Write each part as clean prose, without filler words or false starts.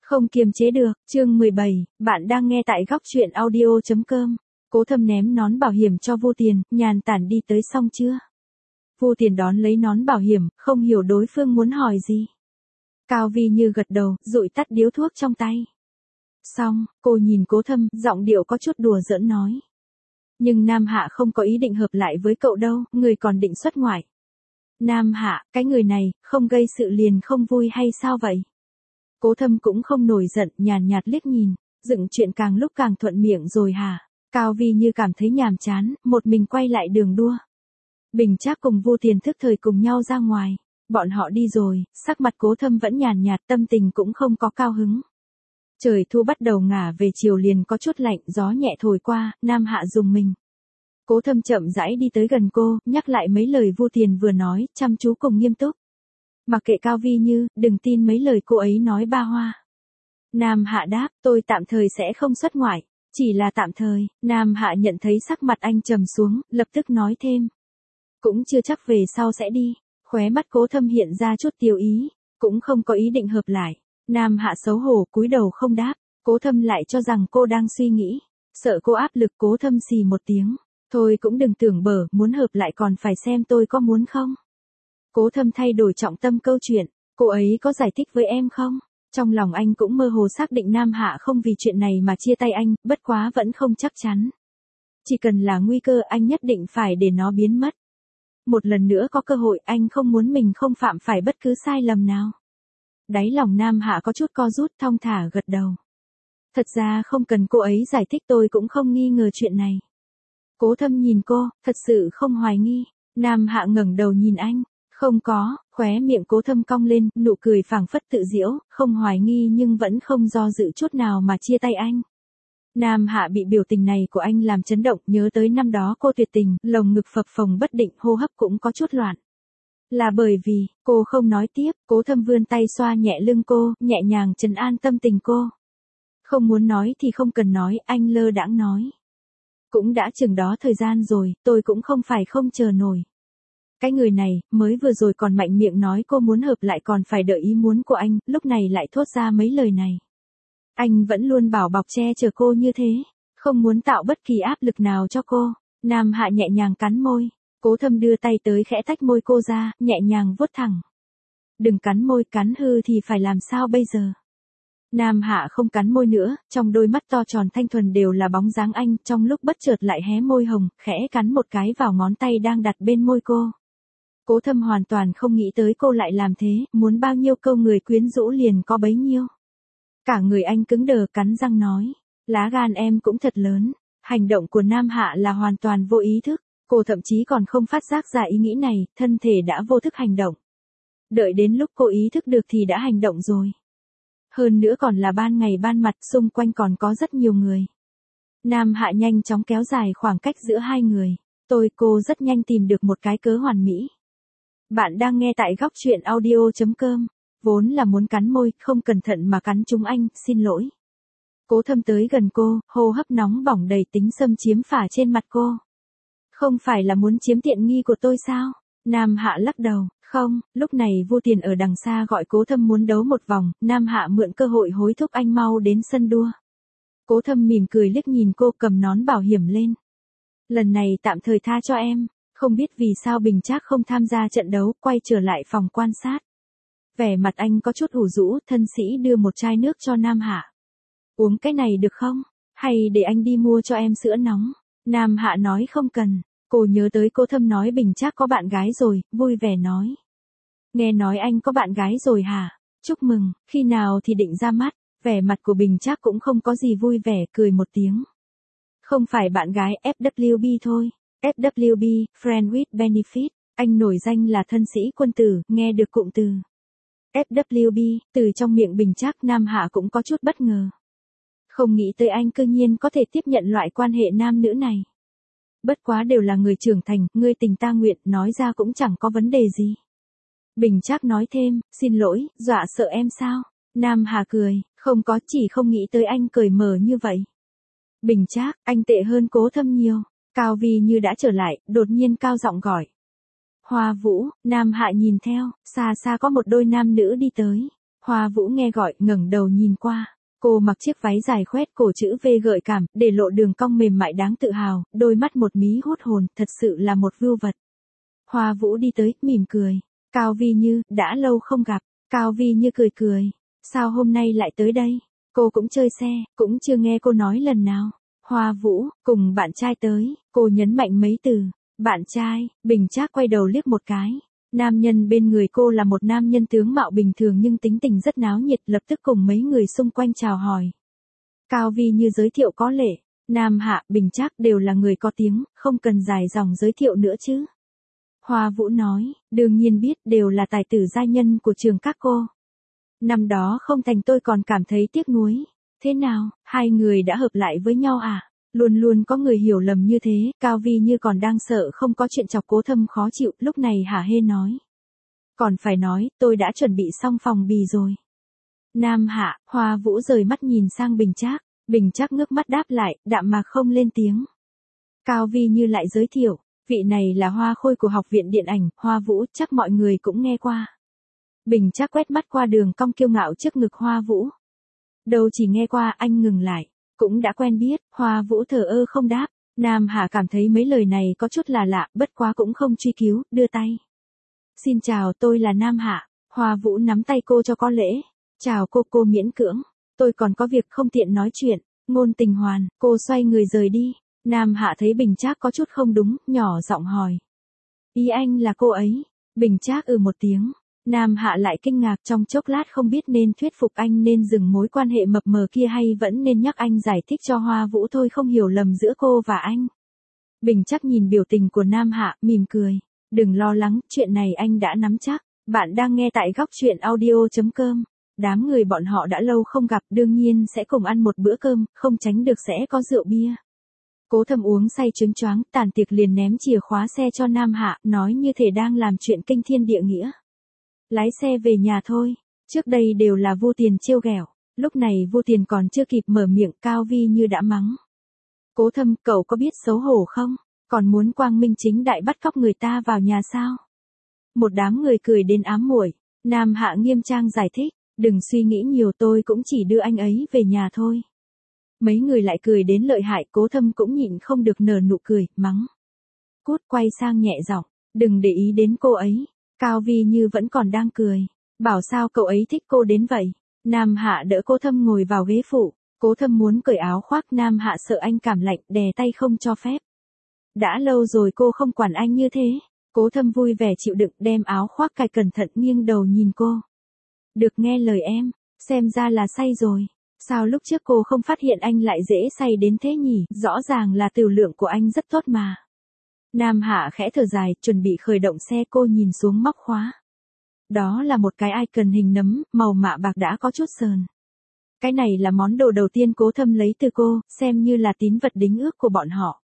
Không kiềm chế được, chương 17, bạn đang nghe tại góc truyện audio.com. Cố Thâm ném nón bảo hiểm cho Vu Tiền, nhàn tản đi tới xong chưa? Vu Tiền đón lấy nón bảo hiểm, không hiểu đối phương muốn hỏi gì. Cao Vi Như gật đầu, dụi tắt điếu thuốc trong tay. Xong, cô nhìn Cố Thâm, giọng điệu có chút đùa giỡn nói. Nhưng Nam Hạ không có ý định hợp lại với cậu đâu, người còn định xuất ngoại. Nam Hạ, cái người này, không gây sự liền không vui hay sao vậy? Cố Thâm cũng không nổi giận, nhàn nhạt liếc nhìn, dựng chuyện càng lúc càng thuận miệng rồi hả? Cao Vi Như cảm thấy nhàm chán, một mình quay lại đường đua. Bình Trác cùng Vu Tiền thức thời cùng nhau ra ngoài, bọn họ đi rồi, sắc mặt Cố Thâm vẫn nhàn nhạt, tâm tình cũng không có cao hứng. Trời thu bắt đầu ngả về chiều liền có chút lạnh, gió nhẹ thổi qua, Nam Hạ rùng mình. Cố Thâm chậm rãi đi tới gần cô, nhắc lại mấy lời Vu Tiền vừa nói, chăm chú cùng nghiêm túc. Mặc kệ Cao Vi Như, đừng tin mấy lời cô ấy nói ba hoa. Nam Hạ đáp, tôi tạm thời sẽ không xuất ngoại, chỉ là tạm thời. Nam Hạ nhận thấy sắc mặt anh trầm xuống, lập tức nói thêm. Cũng chưa chắc về sau sẽ đi, khóe mắt Cố Thâm hiện ra chút tiêu ý, cũng không có ý định hợp lại. Nam Hạ xấu hổ cúi đầu không đáp, Cố Thâm lại cho rằng cô đang suy nghĩ, sợ cô áp lực. Cố Thâm xì một tiếng, thôi cũng đừng tưởng bở, muốn hợp lại còn phải xem tôi có muốn không. Cố Thâm thay đổi trọng tâm câu chuyện, cô ấy có giải thích với em không? Trong lòng anh cũng mơ hồ xác định Nam Hạ không vì chuyện này mà chia tay anh, bất quá vẫn không chắc chắn. Chỉ cần là nguy cơ anh nhất định phải để nó biến mất. Một lần nữa có cơ hội anh không muốn mình không phạm phải bất cứ sai lầm nào. Đáy lòng Nam Hạ có chút co rút, thong thả gật đầu. Thật ra không cần cô ấy giải thích, tôi cũng không nghi ngờ chuyện này. Cố Thâm nhìn cô, thật sự không hoài nghi. Nam Hạ ngẩng đầu nhìn anh. Không có, khóe miệng Cố Thâm cong lên, nụ cười phảng phất tự giễu, không hoài nghi nhưng vẫn không do dự chút nào mà chia tay anh. Nam Hạ bị biểu tình này của anh làm chấn động, nhớ tới năm đó cô tuyệt tình, lồng ngực phập phồng bất định, hô hấp cũng có chút loạn. Là bởi vì, cô không nói tiếp, Cố Thâm vươn tay xoa nhẹ lưng cô, nhẹ nhàng trấn an tâm tình cô. Không muốn nói thì không cần nói, anh lơ đãng nói. Cũng đã chừng đó thời gian rồi, tôi cũng không phải không chờ nổi. Cái người này, mới vừa rồi còn mạnh miệng nói cô muốn hợp lại còn phải đợi ý muốn của anh, lúc này lại thốt ra mấy lời này. Anh vẫn luôn bảo bọc che chở cô như thế, không muốn tạo bất kỳ áp lực nào cho cô. Nam Hạ nhẹ nhàng cắn môi, Cố Thâm đưa tay tới khẽ tách môi cô ra, nhẹ nhàng vuốt thẳng. Đừng cắn môi, cắn hư thì phải làm sao bây giờ? Nam Hạ không cắn môi nữa, trong đôi mắt to tròn thanh thuần đều là bóng dáng anh, trong lúc bất chợt lại hé môi hồng, khẽ cắn một cái vào ngón tay đang đặt bên môi cô. Cố Thâm hoàn toàn không nghĩ tới cô lại làm thế, muốn bao nhiêu câu người quyến rũ liền có bấy nhiêu. Cả người anh cứng đờ, cắn răng nói, lá gan em cũng thật lớn. Hành động của Nam Hạ là hoàn toàn vô ý thức, cô thậm chí còn không phát giác ra ý nghĩ này, thân thể đã vô thức hành động. Đợi đến lúc cô ý thức được thì đã hành động rồi. Hơn nữa còn là ban ngày ban mặt, xung quanh còn có rất nhiều người. Nam Hạ nhanh chóng kéo dài khoảng cách giữa hai người. Cô rất nhanh tìm được một cái cớ hoàn mỹ. Bạn đang nghe tại góc truyện audio.com. Vốn là muốn cắn môi, không cẩn thận mà cắn trúng anh, xin lỗi. Cố Thâm tới gần cô, hô hấp nóng bỏng đầy tính xâm chiếm phả trên mặt cô. Không phải là muốn chiếm tiện nghi của tôi sao? Nam Hạ lắc đầu, không. Lúc này Vu Tiền ở đằng xa gọi Cố Thâm muốn đấu một vòng, Nam Hạ mượn cơ hội hối thúc anh mau đến sân đua. Cố Thâm mỉm cười liếc nhìn cô, cầm nón bảo hiểm lên. Lần này tạm thời tha cho em. Không biết vì sao Bình Trác không tham gia trận đấu, quay trở lại phòng quan sát. Vẻ mặt anh có chút ủ rũ, thân sĩ đưa một chai nước cho Nam Hạ. Uống cái này được không? Hay để anh đi mua cho em sữa nóng? Nam Hạ nói không cần. Cô nhớ tới Cố Thâm nói Bình Trác có bạn gái rồi, vui vẻ nói. Nghe nói anh có bạn gái rồi hả? Chúc mừng, khi nào thì định ra mắt? Vẻ mặt của Bình Trác cũng không có gì vui vẻ, cười một tiếng. Không phải bạn gái, FWB thôi. FWB, Friend with Benefit, anh nổi danh là thân sĩ quân tử, nghe được cụm từ FWB, từ trong miệng Bình Trác. Nam Hạ cũng có chút bất ngờ. Không nghĩ tới anh cư nhiên có thể tiếp nhận loại quan hệ nam nữ này. Bất quá đều là người trưởng thành, ngươi tình ta nguyện, nói ra cũng chẳng có vấn đề gì. Bình Trác nói thêm, xin lỗi, dọa sợ em sao? Nam Hạ cười, không có, chỉ không nghĩ tới anh cởi mở như vậy. Bình Trác, anh tệ hơn Cố Thâm nhiều. Cao Vi Như đã trở lại, đột nhiên cao giọng gọi. Hoa Vũ. Nam Hạ nhìn theo, xa xa có một đôi nam nữ đi tới. Hoa Vũ nghe gọi, ngẩng đầu nhìn qua. Cô mặc chiếc váy dài khoét cổ chữ V gợi cảm, để lộ đường cong mềm mại đáng tự hào, đôi mắt một mí hút hồn, thật sự là một vưu vật. Hoa Vũ đi tới, mỉm cười. Cao Vi Như, đã lâu không gặp. Cao Vi Như cười cười. Sao hôm nay lại tới đây? Cô cũng chơi xe, cũng chưa nghe cô nói lần nào. Hoa Vũ, cùng bạn trai tới, cô nhấn mạnh mấy từ. Bạn trai, Bình Trác quay đầu liếc một cái. Nam nhân bên người cô là một nam nhân tướng mạo bình thường nhưng tính tình rất náo nhiệt, lập tức cùng mấy người xung quanh chào hỏi. Cao Vi Như giới thiệu có lệ. Nam Hạ, Bình Trác đều là người có tiếng, không cần dài dòng giới thiệu nữa chứ. Hoa Vũ nói, đương nhiên biết, đều là tài tử giai nhân của trường các cô. Năm đó không thành tôi còn cảm thấy tiếc nuối. Thế nào, hai người đã hợp lại với nhau à? Luôn luôn có người hiểu lầm như thế, Cao Vi Như còn đang sợ không có chuyện chọc Cố Thâm khó chịu, lúc này hả hê nói. Còn phải nói, tôi đã chuẩn bị xong phòng bì rồi. Nam Hạ, Hoa Vũ rời mắt nhìn sang Bình Trác. Bình Trác ngước mắt đáp lại, đạm mạc không lên tiếng. Cao Vi Như lại giới thiệu, vị này là Hoa Khôi của Học viện Điện ảnh, Hoa Vũ, chắc mọi người cũng nghe qua. Bình Trác quét mắt qua đường cong kiêu ngạo trước ngực Hoa Vũ. Đâu chỉ nghe qua, anh ngừng lại. Cũng đã quen biết, Hoa Vũ thờ ơ không đáp. Nam Hà cảm thấy mấy lời này có chút là lạ, bất quá cũng không truy cứu, đưa tay. Xin chào, tôi là Nam Hạ. Hoa Vũ nắm tay cô cho có lễ. Chào cô miễn cưỡng. Tôi còn có việc không tiện nói chuyện. Ngôn Tình Hoàn, cô xoay người rời đi. Nam Hạ thấy Bình Trác có chút không đúng, nhỏ giọng hỏi. Ý anh là cô ấy. Bình Trác một tiếng. Nam Hạ lại kinh ngạc, trong chốc lát không biết nên thuyết phục anh nên dừng mối quan hệ mập mờ kia hay vẫn nên nhắc anh giải thích cho Hoa Vũ thôi không hiểu lầm giữa cô và anh. Bình Trác nhìn biểu tình của Nam Hạ, mỉm cười. Đừng lo lắng, chuyện này anh đã nắm chắc. Bạn đang nghe tại góc truyện audio.com. Đám người bọn họ đã lâu không gặp, đương nhiên sẽ cùng ăn một bữa cơm, không tránh được sẽ có rượu bia. Cố Thâm uống say choáng choáng, tàn tiệc liền ném chìa khóa xe cho Nam Hạ, nói như thể đang làm chuyện kinh thiên địa nghĩa. Lái xe về nhà thôi. Trước đây đều là Vu Tiền trêu ghẹo. Lúc này Vu Tiền còn chưa kịp mở miệng, Cao Vi Như đã mắng. Cố Thâm, cậu có biết xấu hổ không? Còn muốn quang minh chính đại bắt cóc người ta vào nhà sao? Một đám người cười đến ám muội. Nam Hạ nghiêm trang giải thích. Đừng suy nghĩ nhiều, tôi cũng chỉ đưa anh ấy về nhà thôi. Mấy người lại cười đến lợi hại, Cố Thâm cũng nhịn không được nở nụ cười, mắng. Cút, quay sang nhẹ giọng. Đừng để ý đến cô ấy. Cao Vi Như vẫn còn đang cười. Bảo sao cậu ấy thích cô đến vậy. Nam Hạ đỡ Cố Thâm ngồi vào ghế phụ. Cố Thâm muốn cởi áo khoác, Nam Hạ sợ anh cảm lạnh, đè tay không cho phép. Đã lâu rồi cô không quản anh như thế. Cố Thâm vui vẻ chịu đựng, đem áo khoác cài cẩn thận, nghiêng đầu nhìn cô. Được nghe lời em, xem ra là say rồi. Sao lúc trước cô không phát hiện anh lại dễ say đến thế nhỉ, rõ ràng là tiểu lượng của anh rất tốt mà. Nam Hạ khẽ thở dài, chuẩn bị khởi động xe, cô nhìn xuống móc khóa. Đó là một cái icon hình nấm, màu mạ bạc đã có chút sờn. Cái này là món đồ đầu tiên Cố Thâm lấy từ cô, xem như là tín vật đính ước của bọn họ.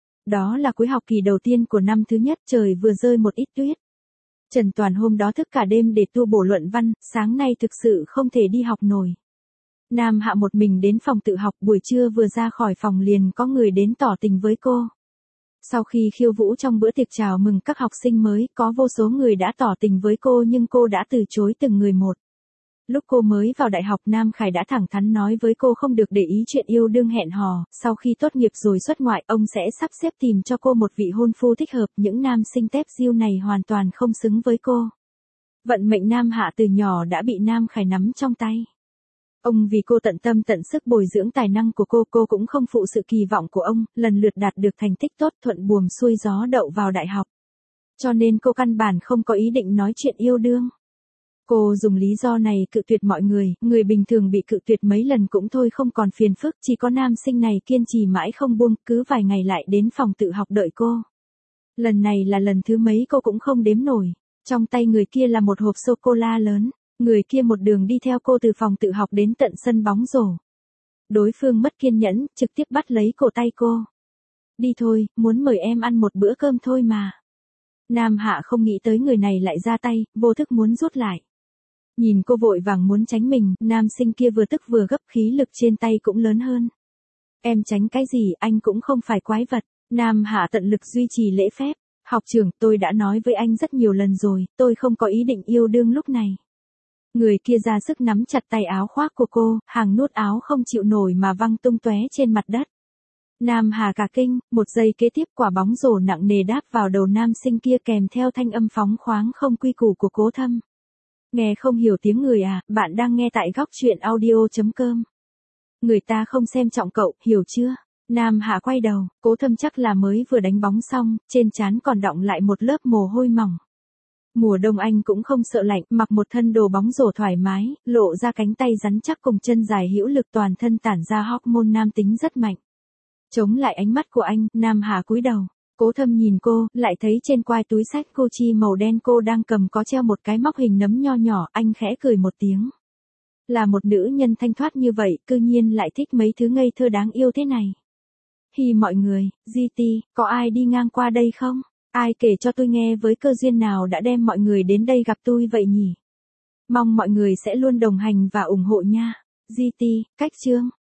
Đó là cuối học kỳ đầu tiên của năm thứ nhất, trời vừa rơi một ít tuyết. Trần Toàn hôm đó thức cả đêm để tu bổ luận văn, sáng nay thực sự không thể đi học nổi. Nam Hạ một mình đến phòng tự học, buổi trưa vừa ra khỏi phòng liền có người đến tỏ tình với cô. Sau khi khiêu vũ trong bữa tiệc chào mừng các học sinh mới, có vô số người đã tỏ tình với cô nhưng cô đã từ chối từng người một. Lúc cô mới vào đại học, Nam Khải đã thẳng thắn nói với cô không được để ý chuyện yêu đương hẹn hò, sau khi tốt nghiệp rồi xuất ngoại, ông sẽ sắp xếp tìm cho cô một vị hôn phu thích hợp, những nam sinh tép diêu này hoàn toàn không xứng với cô. Vận mệnh Nam Hạ từ nhỏ đã bị Nam Khải nắm trong tay. Ông vì cô tận tâm tận sức bồi dưỡng tài năng của cô cũng không phụ sự kỳ vọng của ông, lần lượt đạt được thành tích tốt, thuận buồm xuôi gió đậu vào đại học. Cho nên cô căn bản không có ý định nói chuyện yêu đương. Cô dùng lý do này cự tuyệt mọi người bình thường bị cự tuyệt mấy lần cũng thôi không còn phiền phức, chỉ có nam sinh này kiên trì mãi không buông, cứ vài ngày lại đến phòng tự học đợi cô. Lần này là lần thứ mấy cô cũng không đếm nổi, trong tay người kia là một hộp sô-cô-la lớn, người kia một đường đi theo cô từ phòng tự học đến tận sân bóng rổ. Đối phương mất kiên nhẫn, trực tiếp bắt lấy cổ tay cô. Đi thôi, muốn mời em ăn một bữa cơm thôi mà. Nam Hạ không nghĩ tới người này lại ra tay, vô thức muốn rút lại. Nhìn cô vội vàng muốn tránh mình, nam sinh kia vừa tức vừa gấp, khí lực trên tay cũng lớn hơn. Em tránh cái gì, anh cũng không phải quái vật. Nam Hạ tận lực duy trì lễ phép. Học trưởng, tôi đã nói với anh rất nhiều lần rồi, tôi không có ý định yêu đương lúc này. Người kia ra sức nắm chặt tay áo khoác của cô, hàng nút áo không chịu nổi mà văng tung tóe trên mặt đất. Nam Hà cả kinh, một giây kế tiếp quả bóng rổ nặng nề đáp vào đầu nam sinh kia kèm theo thanh âm phóng khoáng không quy củ của Cố Thâm. Nghe không hiểu tiếng người à, bạn đang nghe tại góc truyện audio.com. Người ta không xem trọng cậu, hiểu chưa? Nam Hà quay đầu, Cố Thâm chắc là mới vừa đánh bóng xong, trên trán còn đọng lại một lớp mồ hôi mỏng. Mùa đông anh cũng không sợ lạnh, mặc một thân đồ bóng rổ thoải mái, lộ ra cánh tay rắn chắc cùng chân dài hữu lực, toàn thân tản ra hormone nam tính rất mạnh. Chống lại ánh mắt của anh, Nam Hà cúi đầu. Cố Thâm nhìn cô, lại thấy trên quai túi xách Gucci màu đen cô đang cầm có treo một cái móc hình nấm nho nhỏ, anh khẽ cười một tiếng. Là một nữ nhân thanh thoát như vậy, cư nhiên lại thích mấy thứ ngây thơ đáng yêu thế này. Hi mọi người, GT, có ai đi ngang qua đây không? Ai kể cho tôi nghe với cơ duyên nào đã đem mọi người đến đây gặp tôi vậy nhỉ? Mong mọi người sẽ luôn đồng hành và ủng hộ nha. GT, cách chương.